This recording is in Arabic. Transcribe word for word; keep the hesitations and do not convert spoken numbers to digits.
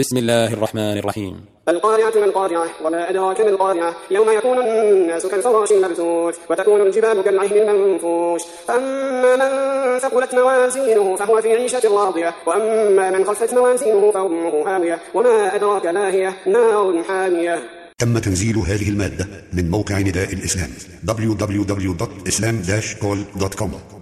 بسم الله الرحمن الرحيم. القارعة ما القارعة وما أدراك ما القارعة يوم يكون الناس كالفراش المبثوث وتكون الجبال كالعهن المنفوش فأما من ثقلت موازينه فهو في عيشة راضية وأما من خفت موازينه فأمه هاوية وما أدراك ما هي نار حامية. تم تنزيل هذه المادة من موقع نداء الإسلام دبليو دبليو دبليو دوت إسلام داش كول دوت كوم.